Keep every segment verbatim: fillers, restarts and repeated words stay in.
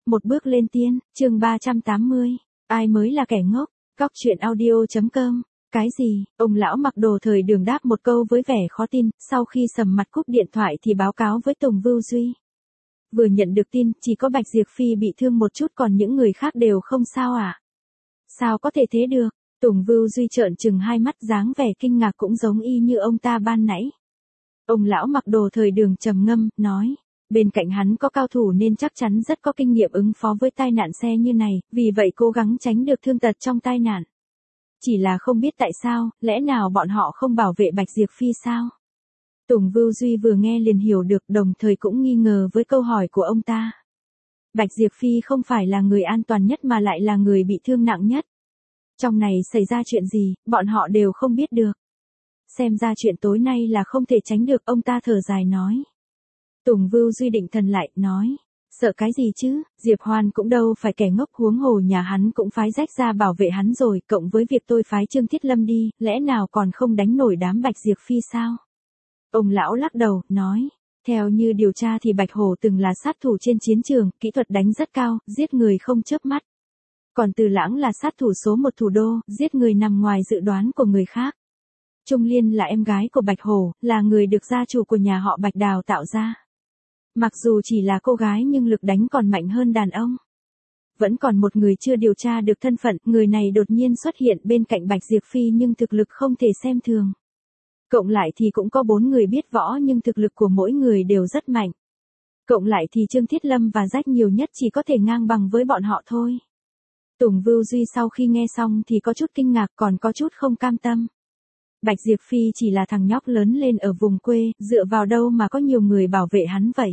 Một bước lên tiên, chương ba trăm tám mươi. Ai mới là kẻ ngốc? Góc truyện audio.com. Cái gì? Ông lão mặc đồ thời đường đáp một câu với vẻ khó tin, sau khi sầm mặt cúp điện thoại thì báo cáo với Tùng Vưu Duy. Vừa nhận được tin, chỉ có Bạch Diệp Phi bị thương một chút còn những người khác đều không sao à? Sao có thể thế được? Tùng Vưu Duy trợn trừng hai mắt, dáng vẻ kinh ngạc cũng giống y như ông ta ban nãy. Ông lão mặc đồ thời đường trầm ngâm, nói. Bên cạnh hắn có cao thủ nên chắc chắn rất có kinh nghiệm ứng phó với tai nạn xe như này, vì vậy cố gắng tránh được thương tật trong tai nạn. Chỉ là không biết tại sao, lẽ nào bọn họ không bảo vệ Bạch Diệp Phi sao? Tùng Vưu Duy vừa nghe liền hiểu được, đồng thời cũng nghi ngờ với câu hỏi của ông ta. Bạch Diệp Phi không phải là người an toàn nhất mà lại là người bị thương nặng nhất. Trong này xảy ra chuyện gì, bọn họ đều không biết được. Xem ra chuyện tối nay là không thể tránh được, ông ta thở dài nói. Tùng Vưu Duy định thần lại, nói. Sợ cái gì chứ, Diệp Hoan cũng đâu phải kẻ ngốc, huống hồ nhà hắn cũng phái rách ra bảo vệ hắn rồi, cộng với việc tôi phái Trương Thiết Lâm đi, lẽ nào còn không đánh nổi đám Bạch Diệp Phi sao? Ông lão lắc đầu, nói. Theo như điều tra thì Bạch Hổ từng là sát thủ trên chiến trường, kỹ thuật đánh rất cao, giết người không chớp mắt. Còn Từ Lãng là sát thủ số một thủ đô, giết người nằm ngoài dự đoán của người khác. Trung Liên là em gái của Bạch Hổ, là người được gia chủ của nhà họ Bạch đào tạo ra. Mặc dù chỉ là cô gái nhưng lực đánh còn mạnh hơn đàn ông. Vẫn còn một người chưa điều tra được thân phận, người này đột nhiên xuất hiện bên cạnh Bạch Diệp Phi nhưng thực lực không thể xem thường. Cộng lại thì cũng có bốn người biết võ nhưng thực lực của mỗi người đều rất mạnh. Cộng lại thì Trương Thiết Lâm và Rách nhiều nhất chỉ có thể ngang bằng với bọn họ thôi. Tùng Vưu Duy sau khi nghe xong thì có chút kinh ngạc, còn có chút không cam tâm. Bạch Diệp Phi chỉ là thằng nhóc lớn lên ở vùng quê, dựa vào đâu mà có nhiều người bảo vệ hắn vậy?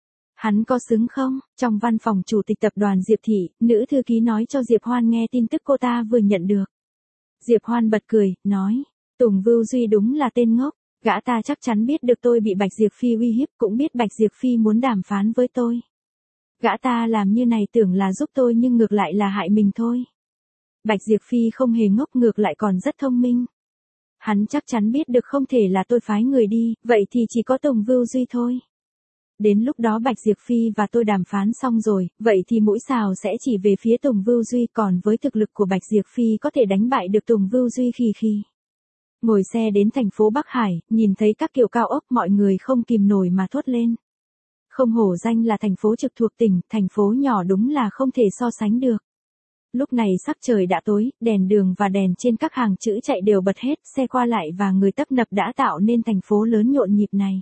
Hắn có xứng không? Trong văn phòng chủ tịch tập đoàn Diệp Thị, nữ thư ký nói cho Diệp Hoan nghe tin tức cô ta vừa nhận được. Diệp Hoan bật cười, nói. Tùng Vưu Duy đúng là tên ngốc, gã ta chắc chắn biết được tôi bị Bạch Diệp Phi uy hiếp, cũng biết Bạch Diệp Phi muốn đàm phán với tôi. Gã ta làm như này tưởng là giúp tôi nhưng ngược lại là hại mình thôi. Bạch Diệp Phi không hề ngốc, ngược lại còn rất thông minh. Hắn chắc chắn biết được không thể là tôi phái người đi, vậy thì chỉ có Tùng Vưu Duy thôi. Đến lúc đó Bạch Diệp Phi và tôi đàm phán xong rồi, vậy thì mũi xào sẽ chỉ về phía Tùng Vưu Duy, còn với thực lực của Bạch Diệp Phi có thể đánh bại được Tùng Vưu Duy khi khi. Ngồi xe đến thành phố Bắc Hải, nhìn thấy các kiểu cao ốc, mọi người không kìm nổi mà thốt lên. Không hổ danh là thành phố trực thuộc tỉnh, thành phố nhỏ đúng là không thể so sánh được. Lúc này sắc trời đã tối, đèn đường và đèn trên các hàng chữ chạy đều bật hết, xe qua lại và người tấp nập đã tạo nên thành phố lớn nhộn nhịp này.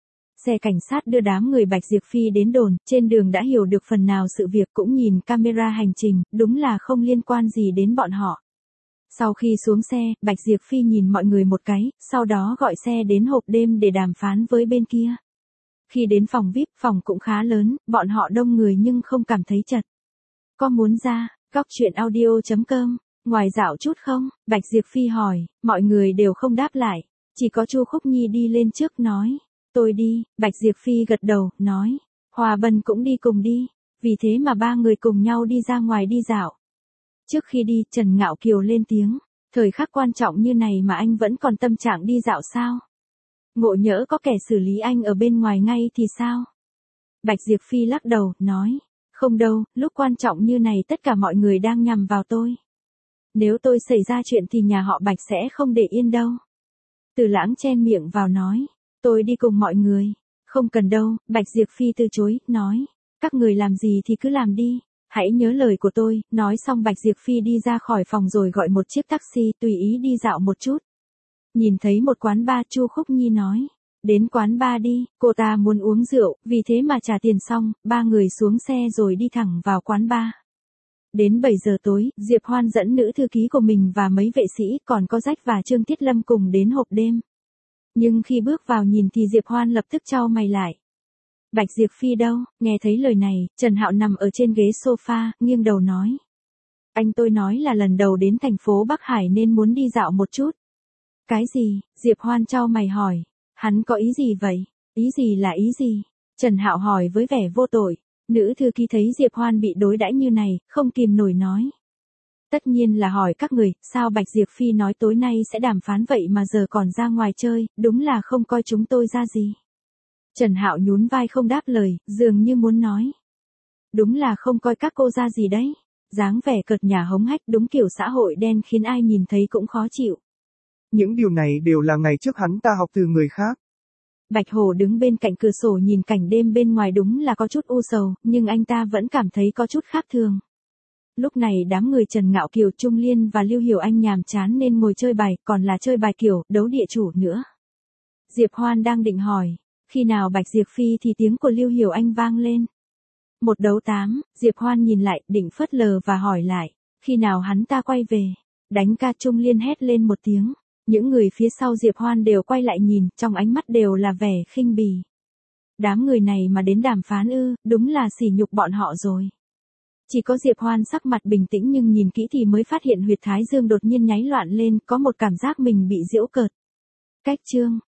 Xe cảnh sát đưa đám người Bạch Diệp Phi đến đồn, trên đường đã hiểu được phần nào sự việc, cũng nhìn camera hành trình, đúng là không liên quan gì đến bọn họ. Sau khi xuống xe, Bạch Diệp Phi nhìn mọi người một cái, sau đó gọi xe đến hộp đêm để đàm phán với bên kia. Khi đến phòng vi ai pi, phòng cũng khá lớn, bọn họ đông người nhưng không cảm thấy chật. Có muốn ra, góc truyện audio.com, ngoài dạo chút không? Bạch Diệp Phi hỏi, mọi người đều không đáp lại. Chỉ có Chu Khúc Nhi đi lên trước nói, tôi đi. Bạch Diệp Phi gật đầu, nói, Hòa Bân cũng đi cùng đi. Vì thế mà ba người cùng nhau đi ra ngoài đi dạo. Trước khi đi, Trần Ngạo Kiều lên tiếng, thời khắc quan trọng như này mà anh vẫn còn tâm trạng đi dạo sao? Ngộ nhỡ có kẻ xử lý anh ở bên ngoài ngay thì sao? Bạch Diệp Phi lắc đầu, nói, không đâu, lúc quan trọng như này tất cả mọi người đang nhằm vào tôi. Nếu tôi xảy ra chuyện thì nhà họ Bạch sẽ không để yên đâu. Từ Lãng chen miệng vào nói, tôi đi cùng mọi người. Không cần đâu, Bạch Diệp Phi từ chối, nói, các người làm gì thì cứ làm đi. Hãy nhớ lời của tôi. Nói xong Bạch Diệp Phi đi ra khỏi phòng rồi gọi một chiếc taxi, tùy ý đi dạo một chút. Nhìn thấy một quán bar, Chu Khúc Nhi nói, đến quán bar đi, cô ta muốn uống rượu, vì thế mà trả tiền xong, ba người xuống xe rồi đi thẳng vào quán bar. Đến bảy giờ tối, Diệp Hoan dẫn nữ thư ký của mình và mấy vệ sĩ, còn có Rách và Trương Thiết Lâm cùng đến hộp đêm. Nhưng khi bước vào nhìn thì Diệp Hoan lập tức chau mày lại. Bạch Diệp Phi đâu? Nghe thấy lời này, Trần Hạo nằm ở trên ghế sofa, nghiêng đầu nói. Anh tôi nói là lần đầu đến thành phố Bắc Hải nên muốn đi dạo một chút. Cái gì? Diệp Hoan chau mày hỏi. Hắn có ý gì vậy? Ý gì là ý gì? Trần Hạo hỏi với vẻ vô tội. Nữ thư ký thấy Diệp Hoan bị đối đãi như này, không kìm nổi nói. Tất nhiên là hỏi các người, sao Bạch Diệp Phi nói tối nay sẽ đàm phán vậy mà giờ còn ra ngoài chơi, đúng là không coi chúng tôi ra gì. Trần Hạo nhún vai không đáp lời, dường như muốn nói. Đúng là không coi các cô ra gì đấy. Dáng vẻ cợt nhả hống hách đúng kiểu xã hội đen khiến ai nhìn thấy cũng khó chịu. Những điều này đều là ngày trước hắn ta học từ người khác. Bạch Hổ đứng bên cạnh cửa sổ nhìn cảnh đêm bên ngoài đúng là có chút u sầu, nhưng anh ta vẫn cảm thấy có chút khác thường. Lúc này đám người Trần Ngạo Kiều, Trung Liên và Lưu Hiểu Anh nhàm chán nên ngồi chơi bài, còn là chơi bài kiểu đấu địa chủ nữa. Diệp Hoan đang định hỏi, khi nào Bạch Diệp Phi thì tiếng của Lưu Hiểu Anh vang lên. Một đấu tám, Diệp Hoan nhìn lại, định phớt lờ và hỏi lại, khi nào hắn ta quay về. Đánh ca, Trung Liên hét lên một tiếng. Những người phía sau Diệp Hoan đều quay lại nhìn, trong ánh mắt đều là vẻ khinh bỉ. Đám người này mà đến đàm phán ư, đúng là sỉ nhục bọn họ rồi. Chỉ có Diệp Hoan sắc mặt bình tĩnh nhưng nhìn kỹ thì mới phát hiện huyệt thái dương đột nhiên nháy loạn lên, có một cảm giác mình bị giễu cợt. Cách chương